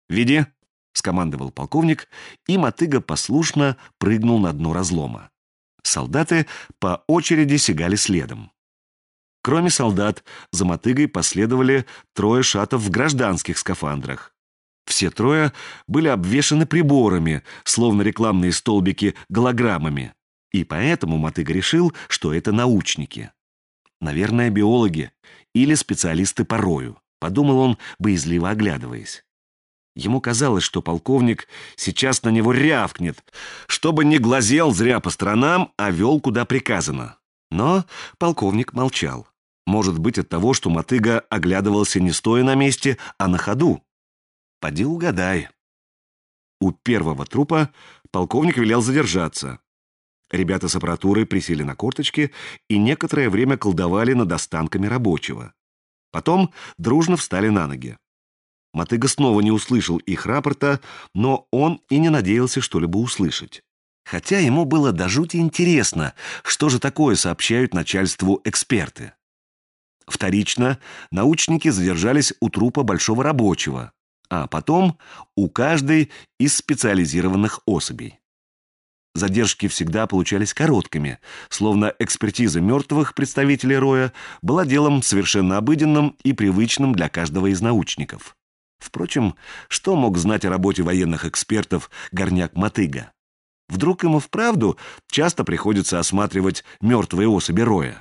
«Веди!» — скомандовал полковник, и мотыга послушно прыгнул на дно разлома. Солдаты по очереди сигали следом. Кроме солдат, за мотыгой последовали трое шатов в гражданских скафандрах. Все трое были обвешаны приборами, словно рекламные столбики голограммами, и поэтому мотыга решил, что это научники. Наверное, биологи или специалисты по рою, подумал он, боязливо оглядываясь. Ему казалось, что полковник сейчас на него рявкнет, чтобы не глазел зря по сторонам, а вел куда приказано. Но полковник молчал. Может быть, от того, что мотыга оглядывался не стоя на месте, а на ходу. Поди угадай. У первого трупа полковник велел задержаться. Ребята с аппаратурой присели на корточки и некоторое время колдовали над останками рабочего. Потом дружно встали на ноги. Мотыга снова не услышал их рапорта, но он и не надеялся что-либо услышать. Хотя ему было до жути интересно, что же такое сообщают начальству эксперты. Вторично научники задержались у трупа большого рабочего, а потом у каждой из специализированных особей. Задержки всегда получались короткими, словно экспертиза мертвых представителей роя была делом совершенно обыденным и привычным для каждого из научников. Впрочем, что мог знать о работе военных экспертов горняк-мотыга? Вдруг ему вправду часто приходится осматривать мертвые особи роя?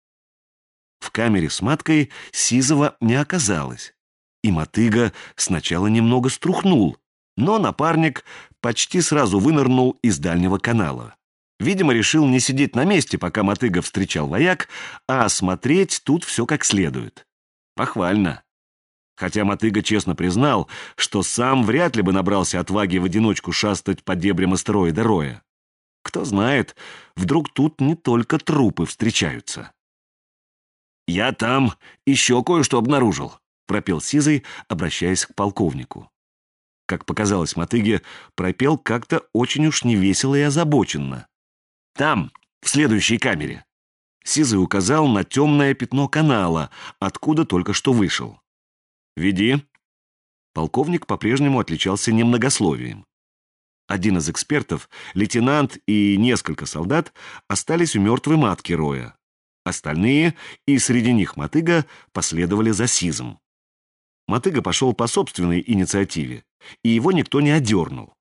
В камере с маткой Сизова не оказалось, и мотыга сначала немного струхнул, но напарник почти сразу вынырнул из дальнего канала. Видимо, решил не сидеть на месте, пока мотыга встречал вояк, а осмотреть тут все как следует. Похвально. Хотя мотыга честно признал, что сам вряд ли бы набрался отваги в одиночку шастать по дебрям астероида роя. Кто знает, вдруг тут не только трупы встречаются. «Я там еще кое-что обнаружил», — пропел Сизый, обращаясь к полковнику. Как показалось мотыге, пропел как-то очень уж невесело и озабоченно. «Там, в следующей камере». Сизый указал на темное пятно канала, откуда только что вышел. «Веди». Полковник по-прежнему отличался немногословием. Один из экспертов, лейтенант и несколько солдат остались у мертвой матки роя. Остальные, и среди них мотыга, последовали за Сизом. Мотыга пошел по собственной инициативе, и его никто не одернул.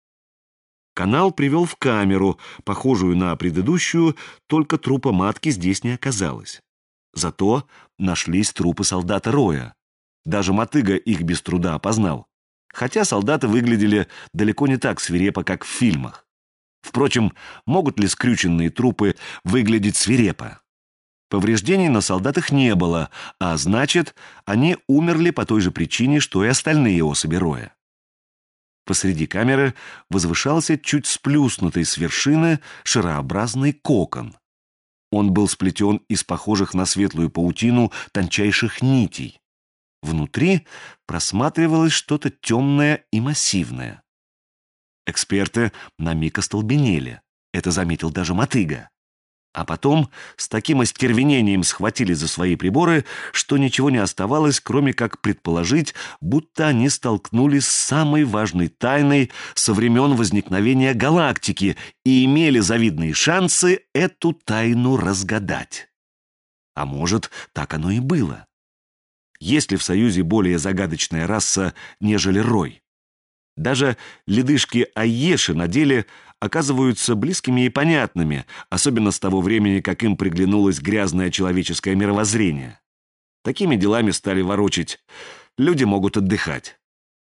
Канал привел в камеру, похожую на предыдущую, только трупа матки здесь не оказалось. Зато нашлись трупы солдата роя. Даже мотыга их без труда опознал, хотя солдаты выглядели далеко не так свирепо, как в фильмах. Впрочем, могут ли скрюченные трупы выглядеть свирепо? Повреждений на солдатах не было, а значит, они умерли по той же причине, что и остальные особи роя. Посреди камеры возвышался чуть сплюснутый с вершины шарообразный кокон. Он был сплетен из похожих на светлую паутину тончайших нитей. Внутри просматривалось что-то темное и массивное. Эксперты на миг остолбенели. Это заметил даже мотыга. А потом с таким остервенением схватили за свои приборы, что ничего не оставалось, кроме как предположить, будто они столкнулись с самой важной тайной со времен возникновения галактики и имели завидные шансы эту тайну разгадать. А может, так оно и было. Есть ли в Союзе более загадочная раса, нежели рой? Даже ледышки Айеши на деле оказываются близкими и понятными, особенно с того времени, как им приглянулось грязное человеческое мировоззрение. Такими делами стали ворочать. Люди могут отдыхать.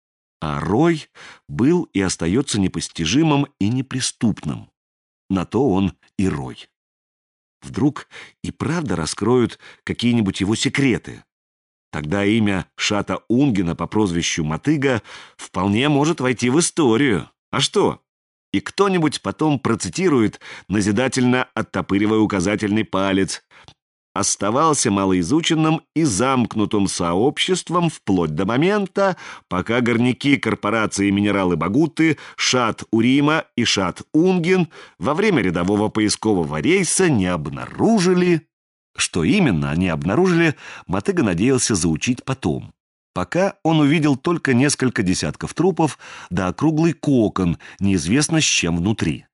А рой был и остается непостижимым и неприступным. На то он и рой. Вдруг и правда раскроют какие-нибудь его секреты. Тогда имя Шата Унгена по прозвищу Мотыга вполне может войти в историю. А что? И кто-нибудь потом процитирует, назидательно оттопыривая указательный палец: «Оставался малоизученным и замкнутым сообществом вплоть до момента, пока горняки корпорации «Минералы Багуты», Шат Урима и Шат Унген во время рядового поискового рейса не обнаружили...» Что именно они обнаружили, Мотыга надеялся заучить потом. Пока он увидел только несколько десятков трупов, да округлый кокон, неизвестно с чем внутри.